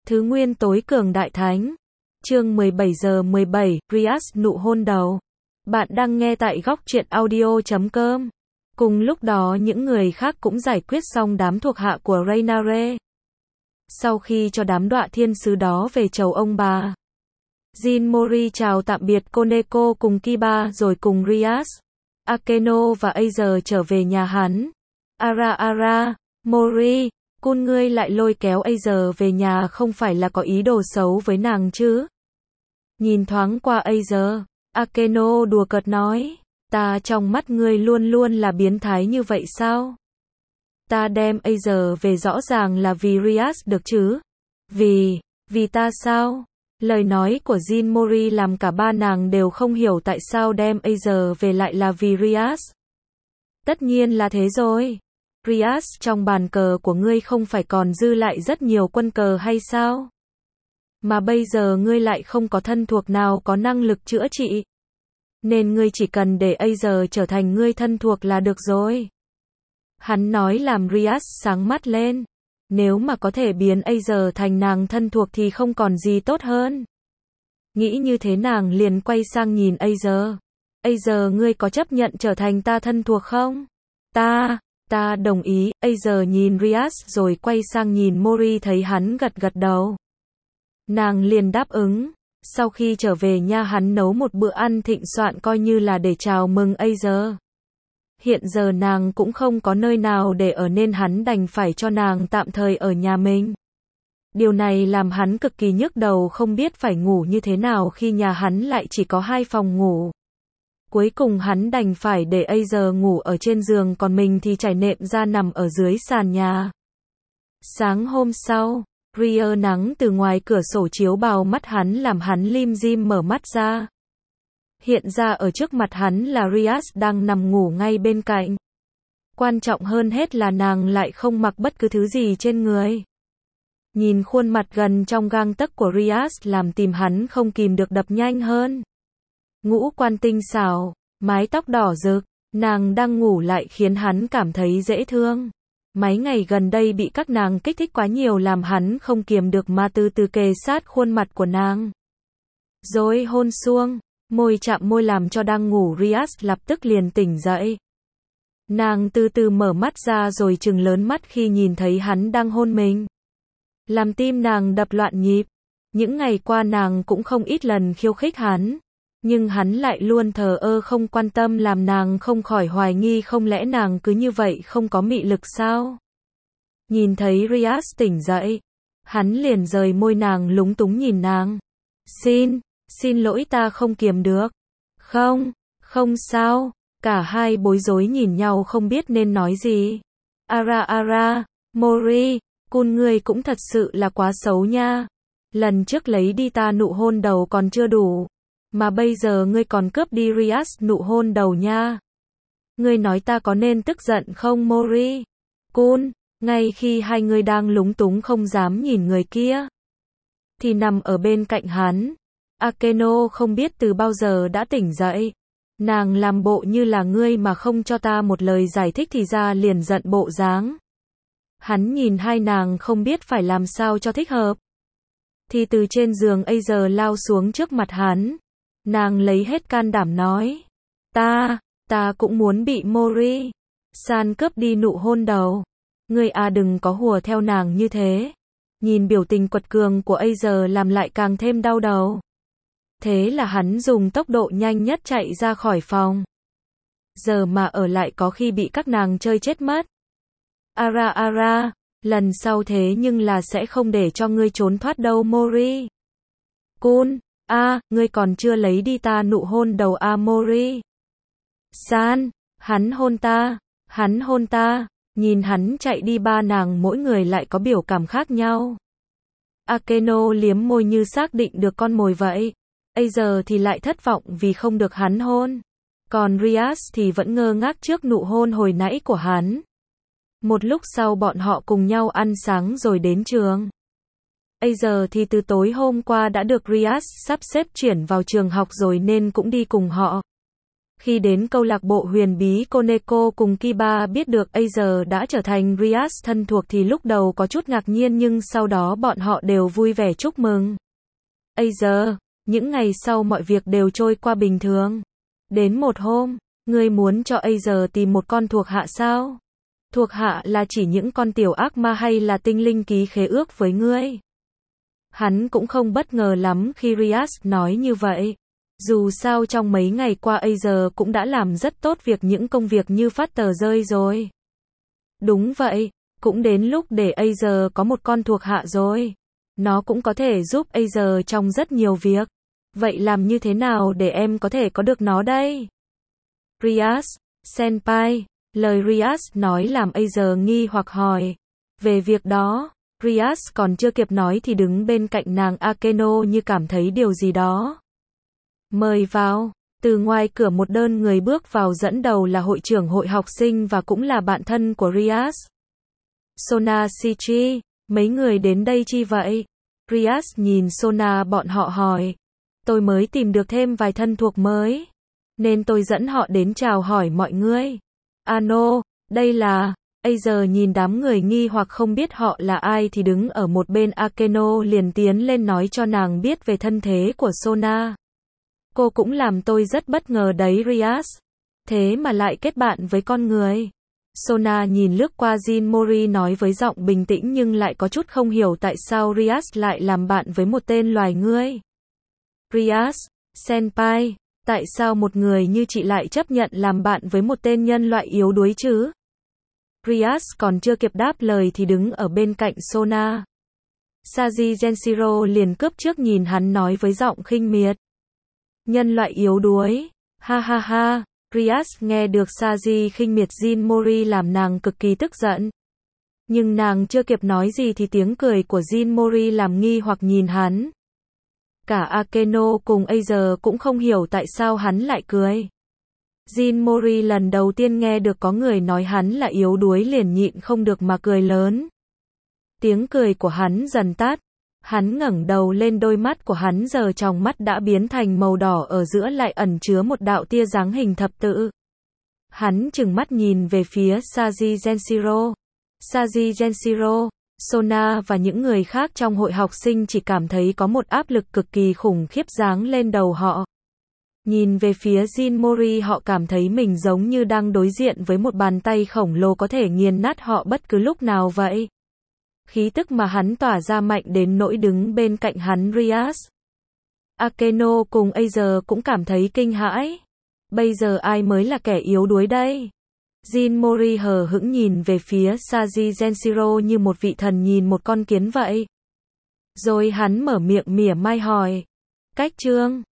Thứ nguyên tối cường đại thánh. Chương 17 giờ 17, Rias nụ hôn đầu. Bạn đang nghe tại góc truyện audio.com. Cùng lúc đó những người khác cũng giải quyết xong đám thuộc hạ của Reynare. Sau khi cho đám đọa thiên sứ đó về chầu ông bà, Jin Mori chào tạm biệt Koneko cùng Kiba rồi cùng Rias, Akeno và Aizer trở về nhà hắn. Ara, Mori, Kun ngươi lại lôi kéo Aizer về nhà không phải là có ý đồ xấu với nàng chứ? Nhìn thoáng qua Aizer, Akeno đùa cợt nói, ta trong mắt ngươi luôn luôn là biến thái như vậy sao? Ta đem Aizer về rõ ràng là vì Rias được chứ? Vì ta sao? Lời nói của Jin Mori làm cả ba nàng đều không hiểu tại sao đem Aizer về lại là vì Rias. Tất nhiên là thế rồi. Rias trong bàn cờ của ngươi không phải còn dư lại rất nhiều quân cờ hay sao? Mà bây giờ ngươi lại không có thân thuộc nào có năng lực chữa trị. Nên ngươi chỉ cần để Aizer trở thành ngươi thân thuộc là được rồi. Hắn nói làm Rias sáng mắt lên. Nếu mà có thể biến Aizer thành nàng thân thuộc thì không còn gì tốt hơn. Nghĩ như thế nàng liền quay sang nhìn Aizer. Aizer ngươi có chấp nhận trở thành ta thân thuộc không? Ta đồng ý. Aizer nhìn Rias rồi quay sang nhìn Mori thấy hắn gật đầu. Nàng liền đáp ứng. Sau khi trở về nhà hắn nấu một bữa ăn thịnh soạn coi như là để chào mừng Aizer. Hiện giờ nàng cũng không có nơi nào để ở nên hắn đành phải cho nàng tạm thời ở nhà mình. Điều này làm hắn cực kỳ nhức đầu không biết phải ngủ như thế nào khi nhà hắn lại chỉ có 2 phòng ngủ. Cuối cùng hắn đành phải để Aizer ngủ ở trên giường còn mình thì trải nệm ra nằm ở dưới sàn nhà. Sáng hôm sau, ria nắng từ ngoài cửa sổ chiếu vào mắt hắn làm hắn lim dim mở mắt ra. Hiện ra ở trước mặt hắn là Rias đang nằm ngủ ngay bên cạnh. Quan trọng hơn hết là nàng lại không mặc bất cứ thứ gì trên người. Nhìn khuôn mặt gần trong gang tấc của Rias làm tim hắn không kìm được đập nhanh hơn. Ngũ quan tinh xảo, mái tóc đỏ rực, nàng đang ngủ lại khiến hắn cảm thấy dễ thương. Mấy ngày gần đây bị các nàng kích thích quá nhiều làm hắn không kiềm được mà từ từ kề sát khuôn mặt của nàng. Rồi hôn xuống, môi chạm môi làm cho đang ngủ Rias lập tức liền tỉnh dậy. Nàng từ từ mở mắt ra rồi trừng lớn mắt khi nhìn thấy hắn đang hôn mình. Làm tim nàng đập loạn nhịp. Những ngày qua nàng cũng không ít lần khiêu khích hắn. Nhưng hắn lại luôn thờ ơ không quan tâm làm nàng không khỏi hoài nghi không lẽ nàng cứ như vậy không có mị lực sao? Nhìn thấy Rias tỉnh dậy, hắn liền rời môi nàng lúng túng nhìn nàng. Xin lỗi ta không kiềm được. Không sao. Cả hai bối rối nhìn nhau không biết nên nói gì. Ara, Mori, Kun ngươi cũng thật sự là quá xấu nha. Lần trước lấy đi ta nụ hôn đầu còn chưa đủ. Mà bây giờ ngươi còn cướp đi Rias nụ hôn đầu nha. Ngươi nói ta có nên tức giận không Mori? Kun, ngay khi hai người đang lúng túng không dám nhìn người kia, thì nằm ở bên cạnh hắn. Akeno không biết từ bao giờ đã tỉnh dậy. Nàng làm bộ như là ngươi mà không cho ta một lời giải thích thì ra liền giận bộ dáng. Hắn nhìn hai nàng không biết phải làm sao cho thích hợp. Thì từ trên giường Aizer lao xuống trước mặt hắn. Nàng lấy hết can đảm nói. Ta cũng muốn bị Mori san cướp đi nụ hôn đầu. Ngươi đừng có hùa theo nàng như thế. Nhìn biểu tình quật cường của Aizer làm lại càng thêm đau đầu. Thế là hắn dùng tốc độ nhanh nhất chạy ra khỏi phòng. Giờ mà ở lại có khi bị các nàng chơi chết mất. Ara, lần sau thế nhưng là sẽ không để cho ngươi trốn thoát đâu Mori. Kun, ngươi còn chưa lấy đi ta nụ hôn đầu Mori. San, hắn hôn ta. Nhìn hắn chạy đi ba nàng mỗi người lại có biểu cảm khác nhau. Akeno liếm môi như xác định được con mồi vậy. Aizer thì lại thất vọng vì không được hắn hôn. Còn Rias thì vẫn ngơ ngác trước nụ hôn hồi nãy của hắn. Một lúc sau bọn họ cùng nhau ăn sáng rồi đến trường. Aizer thì từ tối hôm qua đã được Rias sắp xếp chuyển vào trường học rồi nên cũng đi cùng họ. Khi đến câu lạc bộ huyền bí Koneko cùng Kiba biết được Acer đã trở thành Rias thân thuộc thì lúc đầu có chút ngạc nhiên nhưng sau đó bọn họ đều vui vẻ chúc mừng. Acer, những ngày sau mọi việc đều trôi qua bình thường. Đến một hôm, ngươi muốn cho Acer tìm một con thuộc hạ sao? Thuộc hạ là chỉ những con tiểu ác ma hay là tinh linh ký khế ước với ngươi? Hắn cũng không bất ngờ lắm khi Rias nói như vậy. Dù sao trong mấy ngày qua Acer cũng đã làm rất tốt những công việc như phát tờ rơi rồi. Đúng vậy, cũng đến lúc để Acer có một con thuộc hạ rồi. Nó cũng có thể giúp Acer trong rất nhiều việc. Vậy làm như thế nào để em có thể có được nó đây? Rias, senpai, lời Rias nói làm Acer nghi hoặc hỏi. Về việc đó, Rias còn chưa kịp nói thì đứng bên cạnh nàng Akeno như cảm thấy điều gì đó. Mời vào. Từ ngoài cửa một đơn người bước vào, dẫn đầu là hội trưởng hội học sinh và cũng là bạn thân của Rias. Sona Shichi, mấy người đến đây chi vậy? Rias nhìn Sona bọn họ hỏi. Tôi mới tìm được thêm vài thân thuộc mới, nên tôi dẫn họ đến chào hỏi mọi người. Ano, đây là... Acer nhìn đám người nghi hoặc không biết họ là ai thì đứng ở một bên Akeno liền tiến lên nói cho nàng biết về thân thế của Sona. Cô cũng làm tôi rất bất ngờ đấy Rias. Thế mà lại kết bạn với con người. Sona nhìn lướt qua Jin Mori nói với giọng bình tĩnh nhưng lại có chút không hiểu tại sao Rias lại làm bạn với một tên loài người. Rias, senpai, tại sao một người như chị lại chấp nhận làm bạn với một tên nhân loại yếu đuối chứ? Rias còn chưa kịp đáp lời thì đứng ở bên cạnh Sona. Saji Genshiro liền cướp trước nhìn hắn nói với giọng khinh miệt. Nhân loại yếu đuối, ha ha ha. Rias nghe được Saji khinh miệt Jin Mori làm nàng cực kỳ tức giận. Nhưng nàng chưa kịp nói gì thì tiếng cười của Jin Mori làm nghi hoặc nhìn hắn. Cả Akeno cùng Acer cũng không hiểu tại sao hắn lại cười. Jin Mori lần đầu tiên nghe được có người nói hắn là yếu đuối liền nhịn không được mà cười lớn. Tiếng cười của hắn dần tắt. Hắn ngẩng đầu lên, đôi mắt của hắn giờ trong mắt đã biến thành màu đỏ, ở giữa lại ẩn chứa một đạo tia dáng hình thập tự. Hắn trừng mắt nhìn về phía Saji Genshiro. Saji Genshiro, Sona và những người khác trong hội học sinh chỉ cảm thấy có một áp lực cực kỳ khủng khiếp giáng lên đầu họ. Nhìn về phía Jin Mori họ cảm thấy mình giống như đang đối diện với một bàn tay khổng lồ có thể nghiền nát họ bất cứ lúc nào vậy. Khí tức mà hắn tỏa ra mạnh đến nỗi đứng bên cạnh hắn Rias, Akeno cùng Acer cũng cảm thấy kinh hãi. Bây giờ ai mới là kẻ yếu đuối đây? Jin Mori hờ hững nhìn về phía Saji Genshiro như một vị thần nhìn một con kiến vậy. Rồi hắn mở miệng mỉa mai hỏi. Cách chương